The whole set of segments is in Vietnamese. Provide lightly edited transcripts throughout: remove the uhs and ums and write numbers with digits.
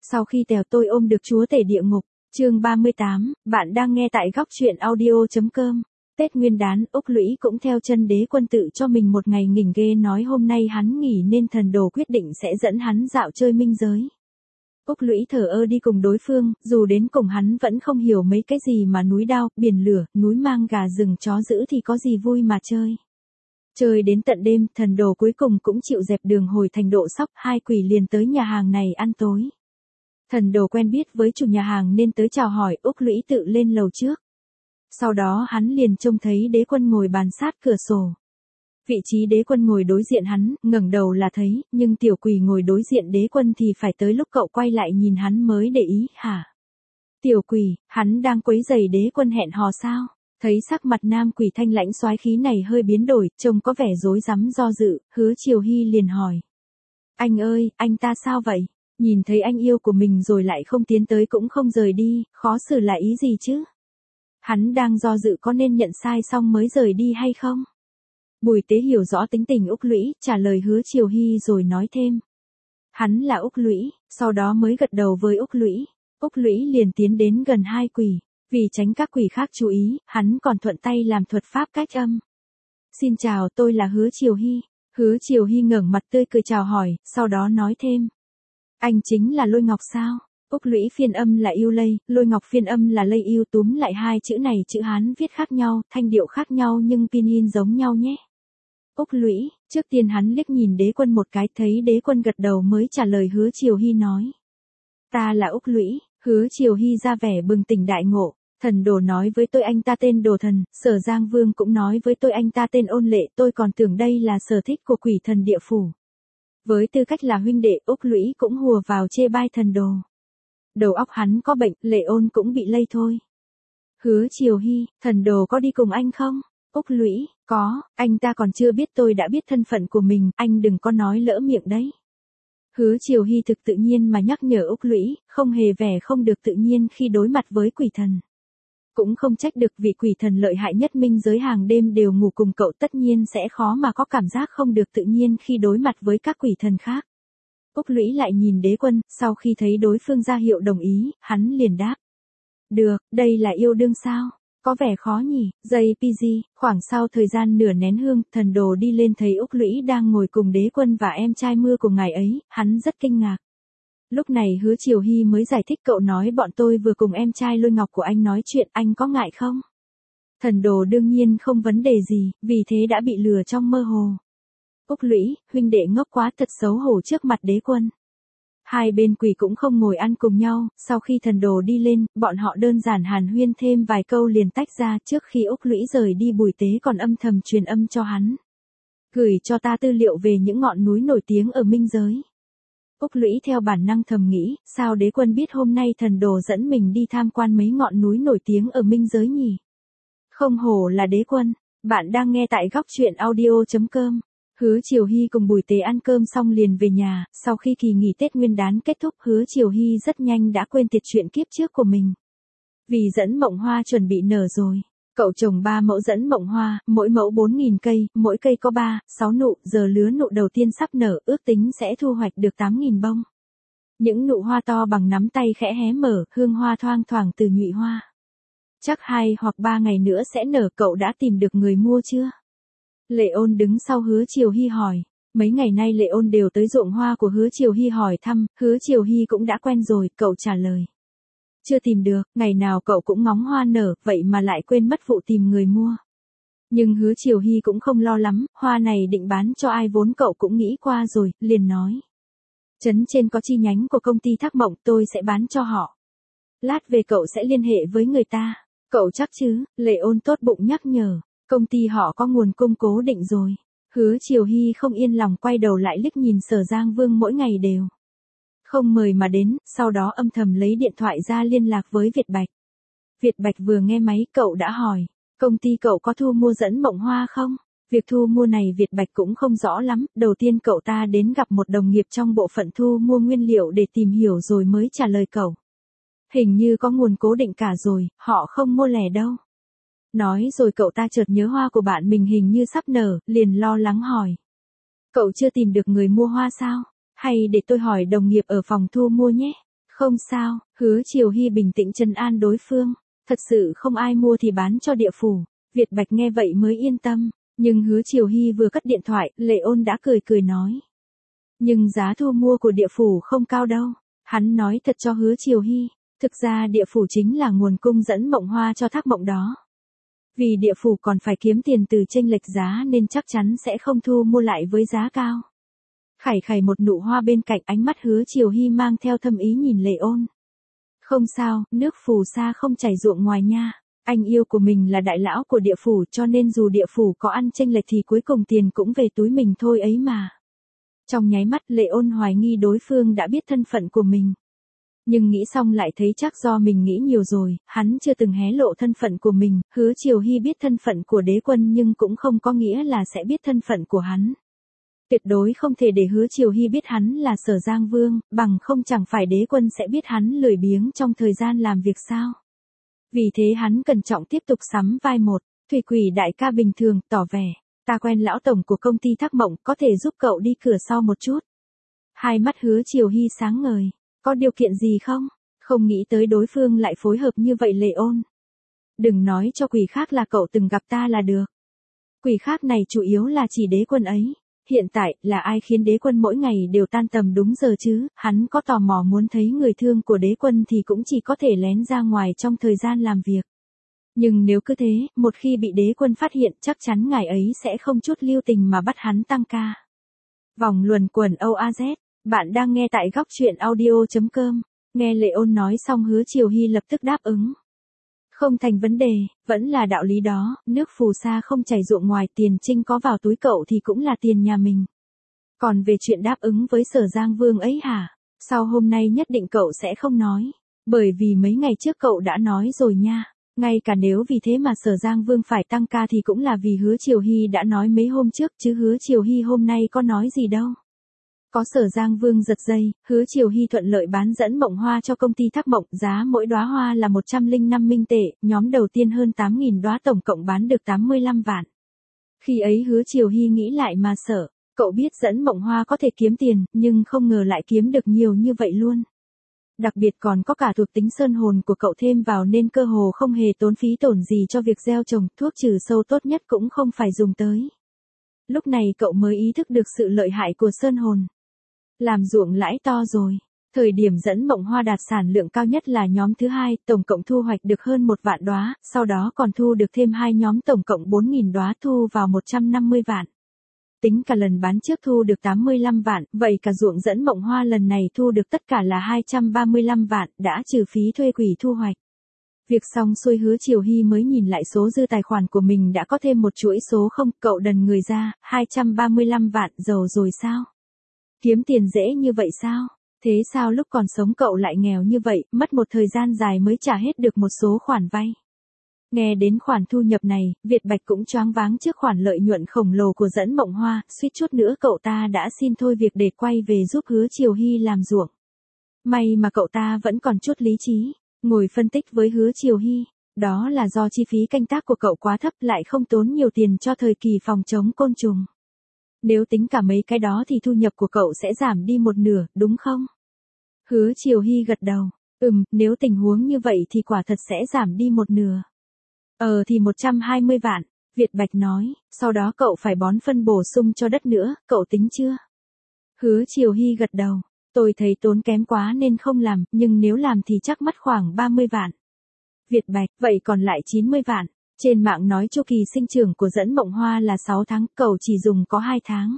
Sau khi Tèo Tôi ôm được chúa tể địa ngục, chương 38, bạn đang nghe tại góc truyện audio.com. Tết Nguyên đán, Úc Lũy cũng theo chân Đế Quân tự cho mình một ngày nghỉ ghê, nói hôm nay hắn nghỉ nên thần đồ quyết định sẽ dẫn hắn dạo chơi minh giới. Úc Lũy thờ ơ đi cùng đối phương, dù đến cùng hắn vẫn không hiểu mấy cái gì mà núi đao, biển lửa, núi mang gà rừng chó dữ thì có gì vui mà chơi. Chơi đến tận đêm, thần đồ cuối cùng cũng chịu dẹp đường hồi thành Độ Sóc, hai quỷ liền tới nhà hàng này ăn tối. Thần đồ quen biết với chủ nhà hàng nên tới chào hỏi, Úc Lũy tự lên lầu trước. Sau đó hắn liền trông thấy Đế Quân ngồi bàn sát cửa sổ. Vị trí Đế Quân ngồi đối diện hắn, ngẩng đầu là thấy, nhưng tiểu quỷ ngồi đối diện Đế Quân thì phải tới lúc cậu quay lại nhìn hắn mới để ý, hả? Tiểu quỷ, hắn đang quấy rầy Đế Quân hẹn hò sao? Thấy sắc mặt nam quỷ thanh lãnh soái khí này hơi biến đổi, trông có vẻ rối rắm do dự, Hứa Triều Hy liền hỏi. Anh ơi, anh ta sao vậy? Nhìn thấy anh yêu của mình rồi lại không tiến tới cũng không rời đi, khó xử là ý gì chứ? Hắn đang do dự có nên nhận sai xong mới rời đi hay không? Bùi Tế hiểu rõ tính tình Úc Lũy, trả lời Hứa Triều Hy rồi nói thêm. Hắn là Úc Lũy, sau đó mới gật đầu với Úc Lũy. Úc Lũy liền tiến đến gần hai quỷ. Vì tránh các quỷ khác chú ý, hắn còn thuận tay làm thuật pháp cách âm. Xin chào, tôi là Hứa Triều Hy. Hứa Triều Hy ngẩng mặt tươi cười chào hỏi, sau đó nói thêm. Anh chính là Lôi Ngọc sao? Úc Lũy phiên âm là yêu lây, Lôi Ngọc phiên âm là lây yêu, túm lại hai chữ này chữ Hán viết khác nhau, thanh điệu khác nhau nhưng pinyin giống nhau nhé. Úc Lũy, trước tiên hắn liếc nhìn Đế Quân một cái, thấy Đế Quân gật đầu mới trả lời Hứa Triều Hy nói. Ta là Úc Lũy. Hứa Triều Hy ra vẻ bừng tỉnh đại ngộ. Thần đồ nói với tôi anh ta tên Đồ Thần, Sở Giang Vương cũng nói với tôi anh ta tên Ôn Lệ, tôi còn tưởng đây là sở thích của quỷ thần địa phủ. Với tư cách là huynh đệ, Úc Lũy cũng hùa vào chê bai thần đồ. Đầu óc hắn có bệnh, Lệ Ôn cũng bị lây thôi. Hứa Triều Hy, thần đồ có đi cùng anh không? Úc Lũy, có, anh ta còn chưa biết tôi đã biết thân phận của mình, anh đừng có nói lỡ miệng đấy. Hứa Triều Hy thực tự nhiên mà nhắc nhở Úc Lũy, không hề vẻ không được tự nhiên khi đối mặt với quỷ thần. Cũng không trách được, vị quỷ thần lợi hại nhất minh giới hàng đêm đều ngủ cùng cậu, tất nhiên sẽ khó mà có cảm giác không được tự nhiên khi đối mặt với các quỷ thần khác. Úc Lũy lại nhìn Đế Quân, sau khi thấy đối phương ra hiệu đồng ý, hắn liền đáp. Được, đây là yêu đương sao? Có vẻ khó nhỉ, JPG, khoảng sau thời gian nửa nén hương, thần đồ đi lên thấy Úc Lũy đang ngồi cùng Đế Quân và em trai mưa của ngài ấy, hắn rất kinh ngạc. Lúc này Hứa Triều Hy mới giải thích, cậu nói bọn tôi vừa cùng em trai Lôi Ngọc của anh nói chuyện, anh có ngại không? Thần đồ đương nhiên không vấn đề gì, vì thế đã bị lừa trong mơ hồ. Úc Lũy, huynh đệ ngốc quá, thật xấu hổ trước mặt Đế Quân. Hai bên quỷ cũng không ngồi ăn cùng nhau, sau khi thần đồ đi lên, bọn họ đơn giản hàn huyên thêm vài câu liền tách ra. Trước khi Úc Lũy rời đi, Bùi Tế còn âm thầm truyền âm cho hắn. Gửi cho ta tư liệu về những ngọn núi nổi tiếng ở minh giới. Úc Lũy theo bản năng thầm nghĩ, sao Đế Quân biết hôm nay thần đồ dẫn mình đi tham quan mấy ngọn núi nổi tiếng ở minh giới nhỉ? Không hổ là Đế Quân. Bạn đang nghe tại góc truyện audio.com. Hứa Triều Hy cùng Bùi Tế ăn cơm xong liền về nhà, sau khi kỳ nghỉ Tết Nguyên đán kết thúc, Hứa Triều Hy rất nhanh đã quên tiệt chuyện kiếp trước của mình. Vì dẫn mộng hoa chuẩn bị nở rồi. Cậu trồng 3 mẫu dẫn mộng hoa, mỗi mẫu 4.000 cây, mỗi cây có 6 nụ, giờ lứa nụ đầu tiên sắp nở, ước tính sẽ thu hoạch được 8.000 bông. Những nụ hoa to bằng nắm tay khẽ hé mở, hương hoa thoang thoảng từ nhụy hoa. Chắc 2 hoặc 3 ngày nữa sẽ nở, cậu đã tìm được người mua chưa? Lệ Ôn đứng sau Hứa Triều Hy hỏi. Mấy ngày nay Lệ Ôn đều tới ruộng hoa của Hứa Triều Hy hỏi thăm, Hứa Triều Hy cũng đã quen rồi, cậu trả lời. Chưa tìm được, ngày nào cậu cũng ngóng hoa nở, vậy mà lại quên mất vụ tìm người mua. Nhưng Hứa Triều Hy cũng không lo lắm, hoa này định bán cho ai vốn cậu cũng nghĩ qua rồi, liền nói. Trấn trên có chi nhánh của công ty Thác Mộng, tôi sẽ bán cho họ. Lát về cậu sẽ liên hệ với người ta. Cậu chắc chứ? Lệ Ôn tốt bụng nhắc nhở. Công ty họ có nguồn cung cố định rồi. Hứa Triều Hy không yên lòng quay đầu lại liếc nhìn Sở Giang Vương mỗi ngày đều không mời mà đến, sau đó âm thầm lấy điện thoại ra liên lạc với Việt Bạch. Việt Bạch vừa nghe máy, cậu đã hỏi, công ty cậu có thu mua dẫn mộng hoa không? Việc thu mua này Việt Bạch cũng không rõ lắm, đầu tiên cậu ta đến gặp một đồng nghiệp trong bộ phận thu mua nguyên liệu để tìm hiểu rồi mới trả lời cậu. Hình như có nguồn cố định cả rồi, họ không mua lẻ đâu. Nói rồi cậu ta chợt nhớ hoa của bạn mình hình như sắp nở, liền lo lắng hỏi. Cậu chưa tìm được người mua hoa sao? Hay để tôi hỏi đồng nghiệp ở phòng thu mua nhé. Không sao, Hứa Triều Hy bình tĩnh trấn an đối phương. Thật sự không ai mua thì bán cho địa phủ. Việt Bạch nghe vậy mới yên tâm. Nhưng Hứa Triều Hy vừa cất điện thoại, Lệ Ôn đã cười cười nói. Nhưng giá thu mua của địa phủ không cao đâu. Hắn nói thật cho Hứa Triều Hy. Thực ra địa phủ chính là nguồn cung dẫn mộng hoa cho thác mộng đó. Vì địa phủ còn phải kiếm tiền từ chênh lệch giá nên chắc chắn sẽ không thu mua lại với giá cao. Khải khải một nụ hoa bên cạnh, ánh mắt Hứa Triều Hy mang theo thâm ý nhìn Lệ Ôn. Không sao, nước phù sa không chảy ruộng ngoài nha. Anh yêu của mình là đại lão của địa phủ cho nên dù địa phủ có ăn chênh lệch thì cuối cùng tiền cũng về túi mình thôi ấy mà. Trong nháy mắt Lệ Ôn hoài nghi đối phương đã biết thân phận của mình. Nhưng nghĩ xong lại thấy chắc do mình nghĩ nhiều rồi, hắn chưa từng hé lộ thân phận của mình. Hứa Triều Hy biết thân phận của đế quân nhưng cũng không có nghĩa là sẽ biết thân phận của hắn. Tuyệt đối không thể để Hứa Triều Hy biết hắn là Sở Giang Vương, bằng không chẳng phải đế quân sẽ biết hắn lười biếng trong thời gian làm việc sao. Vì thế hắn cẩn trọng tiếp tục sắm vai một, Thủy Quỷ đại ca bình thường, tỏ vẻ, ta quen lão tổng của công ty Thác Mộng, có thể giúp cậu đi cửa sau một chút. Hai mắt Hứa Triều Hy sáng ngời, có điều kiện gì không? Không nghĩ tới đối phương lại phối hợp như vậy. Lệ Ôn. Đừng nói cho quỷ khác là cậu từng gặp ta là được. Quỷ khác này chủ yếu là chỉ đế quân ấy. Hiện tại, là ai khiến đế quân mỗi ngày đều tan tầm đúng giờ chứ? Hắn có tò mò muốn thấy người thương của đế quân thì cũng chỉ có thể lén ra ngoài trong thời gian làm việc. Nhưng nếu cứ thế, một khi bị đế quân phát hiện chắc chắn ngài ấy sẽ không chút lưu tình mà bắt hắn tăng ca. Vòng luẩn quẩn OAZ, bạn đang nghe tại góc truyện audio.com. Nghe Lệ Ôn nói xong Hứa Triều Hy lập tức đáp ứng. Không thành vấn đề, vẫn là đạo lý đó, nước phù sa không chảy ruộng ngoài, tiền trinh có vào túi cậu thì cũng là tiền nhà mình. Còn về chuyện đáp ứng với Sở Giang Vương ấy hả? Sau hôm nay nhất định cậu sẽ không nói. Bởi vì mấy ngày trước cậu đã nói rồi nha. Ngay cả nếu vì thế mà Sở Giang Vương phải tăng ca thì cũng là vì Hứa Triều Hy đã nói mấy hôm trước chứ Hứa Triều Hy hôm nay có nói gì đâu. Có Sở Giang Vương giật dây, Hứa Triều Hy thuận lợi bán dẫn mộng hoa cho công ty Thác Mộng, giá mỗi đóa hoa là 105 minh tệ, nhóm đầu tiên hơn 8.000 đóa tổng cộng bán được 85 vạn. Khi ấy Hứa Triều Hy nghĩ lại mà sợ, cậu biết dẫn mộng hoa có thể kiếm tiền, nhưng không ngờ lại kiếm được nhiều như vậy luôn. Đặc biệt còn có cả thuộc tính sơn hồn của cậu thêm vào nên cơ hồ không hề tốn phí tổn gì cho việc gieo trồng, thuốc trừ sâu tốt nhất cũng không phải dùng tới. Lúc này cậu mới ý thức được sự lợi hại của sơn hồn. Làm ruộng lãi to rồi. Thời điểm dẫn mộng hoa đạt sản lượng cao nhất là nhóm thứ hai, tổng cộng thu hoạch được hơn 1 vạn đóa, sau đó còn thu được thêm 2 nhóm tổng cộng 4.000 đóa, thu vào 150 vạn. Tính cả lần bán trước thu được 85 vạn, vậy cả ruộng dẫn mộng hoa lần này thu được tất cả là 235 vạn, đã trừ phí thuê quỷ thu hoạch. Việc xong xuôi Hứa Triều Hy mới nhìn lại số dư tài khoản của mình đã có thêm một chuỗi số không, cậu đần người ra, 235 vạn, giàu rồi sao? Kiếm tiền dễ như vậy sao? Thế sao lúc còn sống cậu lại nghèo như vậy, mất một thời gian dài mới trả hết được một số khoản vay? Nghe đến khoản thu nhập này, Việt Bạch cũng choáng váng trước khoản lợi nhuận khổng lồ của dẫn mộng hoa, suýt chút nữa cậu ta đã xin thôi việc để quay về giúp Hứa Triều Hy làm ruộng. May mà cậu ta vẫn còn chút lý trí, ngồi phân tích với Hứa Triều Hy, đó là do chi phí canh tác của cậu quá thấp lại không tốn nhiều tiền cho thời kỳ phòng chống côn trùng. Nếu tính cả mấy cái đó thì thu nhập của cậu sẽ giảm đi một nửa, đúng không? Hứa Triều Hy gật đầu, nếu tình huống như vậy thì quả thật sẽ giảm đi một nửa. Thì 120 vạn, Việt Bạch nói, sau đó cậu phải bón phân bổ sung cho đất nữa, cậu tính chưa? Hứa Triều Hy gật đầu, tôi thấy tốn kém quá nên không làm, nhưng nếu làm thì chắc mất khoảng 30 vạn. Việt Bạch, vậy còn lại 90 vạn. Trên mạng nói chu kỳ sinh trưởng của dẫn mộng hoa là 6 tháng, cậu chỉ dùng có 2 tháng.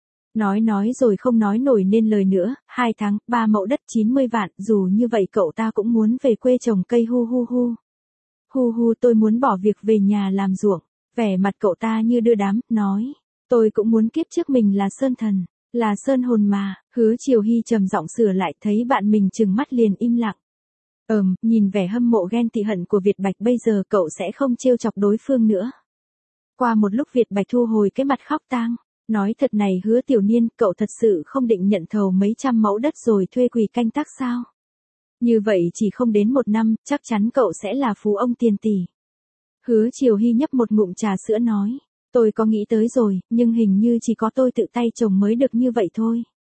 Nói rồi không nói nổi nên lời nữa, 2 tháng, 3 mẫu đất 90 vạn, dù như vậy cậu ta cũng muốn về quê trồng cây hu hu hu. Hu hu, tôi muốn bỏ việc về nhà làm ruộng. Vẻ mặt cậu ta như đưa đám, nói, tôi cũng muốn kiếp trước mình là sơn thần, là sơn hồn mà. Hứa Triều Hy trầm giọng sửa lại, thấy bạn mình trừng mắt liền im lặng. Nhìn vẻ hâm mộ ghen tị hận của Việt Bạch bây giờ cậu sẽ không trêu chọc đối phương nữa. Qua một lúc Việt Bạch thu hồi cái mặt khóc tang, nói thật này Hứa tiểu niên, cậu thật sự không định nhận thầu mấy trăm mẫu đất rồi thuê quỷ canh tác sao? Như vậy chỉ không đến 1 năm, chắc chắn cậu sẽ là phú ông tiền tỷ. Hứa Triều Hy nhấp một ngụm trà sữa nói, tôi có nghĩ tới rồi, nhưng hình như chỉ có tôi tự tay trồng mới được như vậy thôi.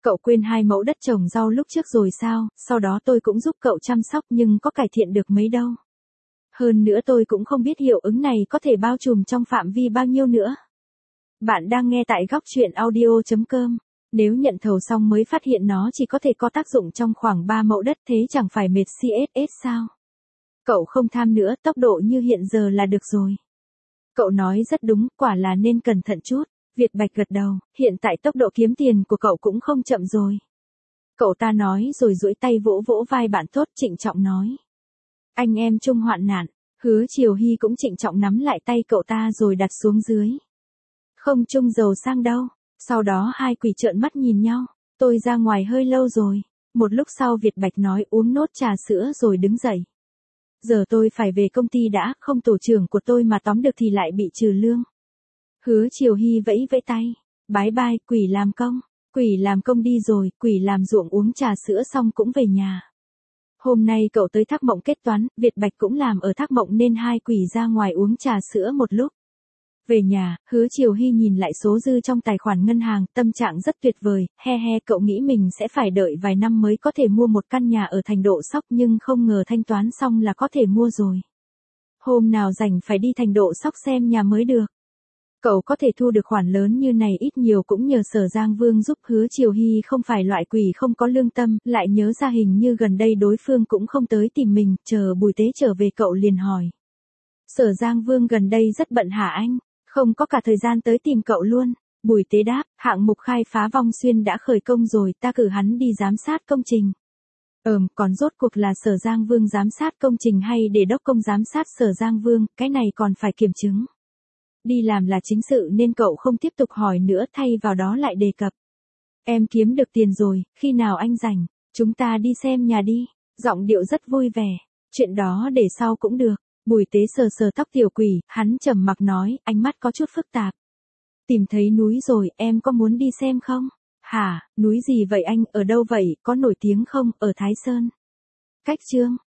Cậu quên 2 mẫu đất trồng rau lúc trước rồi sao, sau đó tôi cũng giúp cậu chăm sóc nhưng có cải thiện được mấy đâu. Hơn nữa tôi cũng không biết hiệu ứng này có thể bao trùm trong phạm vi bao nhiêu nữa. Bạn đang nghe tại góc chuyện audio.com. Nếu nhận thầu xong mới phát hiện nó chỉ có thể có tác dụng trong khoảng 3 mẫu đất thế chẳng phải mệt CSS sao? Cậu không tham nữa, tốc độ như hiện giờ là được rồi. Cậu nói rất đúng, quả là nên cẩn thận chút. Việt Bạch gật đầu, hiện tại tốc độ kiếm tiền của cậu cũng không chậm rồi. Cậu ta nói rồi duỗi tay vỗ vỗ vai bạn tốt, trịnh trọng nói. Anh em chung hoạn nạn. Hứa Triều Hy cũng trịnh trọng nắm lại tay cậu ta rồi đặt xuống dưới. Không chung giàu sang đâu. Sau đó hai quỷ trợn mắt nhìn nhau. Tôi ra ngoài hơi lâu rồi. Một lúc sau Việt Bạch nói uống nốt trà sữa rồi đứng dậy. Giờ tôi phải về công ty đã, không tổ trưởng của tôi mà tóm được thì lại bị trừ lương. Hứa Triều Hy vẫy vẫy tay. Bái bai, quỷ làm công. Quỷ làm công đi rồi, quỷ làm ruộng uống trà sữa xong cũng về nhà. Hôm nay cậu tới Thác Mộng kết toán, Việt Bạch cũng làm ở Thác Mộng nên hai quỷ ra ngoài uống trà sữa một lúc. Về nhà, Hứa Triều Hy nhìn lại số dư trong tài khoản ngân hàng, tâm trạng rất tuyệt vời, cậu nghĩ mình sẽ phải đợi vài năm mới có thể mua một căn nhà ở thành Độ Sóc nhưng không ngờ thanh toán xong là có thể mua rồi. Hôm nào rảnh phải đi thành Độ Sóc xem nhà mới được. Cậu có thể thu được khoản lớn như này ít nhiều cũng nhờ Sở Giang Vương giúp. Hứa Triều Hy không phải loại quỷ không có lương tâm, lại nhớ ra hình như gần đây đối phương cũng không tới tìm mình, chờ Bùi Tế trở về cậu liền hỏi. Sở Giang Vương gần đây rất bận hả anh? Không có cả thời gian tới tìm cậu luôn. Bùi Tế đáp, hạng mục khai phá Vong Xuyên đã khởi công rồi, ta cử hắn đi giám sát công trình. Còn rốt cuộc là Sở Giang Vương giám sát công trình hay để đốc công giám sát Sở Giang Vương, cái này còn phải kiểm chứng. Đi làm là chính sự nên cậu không tiếp tục hỏi nữa, thay vào đó lại đề cập. Em kiếm được tiền rồi, khi nào anh rảnh, chúng ta đi xem nhà đi. Giọng điệu rất vui vẻ. Chuyện đó để sau cũng được. Bùi Tế sờ sờ tóc tiểu quỷ, hắn trầm mặc nói, ánh mắt có chút phức tạp. Tìm thấy núi rồi, em có muốn đi xem không? Hả, núi gì vậy anh, ở đâu vậy, có nổi tiếng không, ở Thái Sơn? Cách Chương.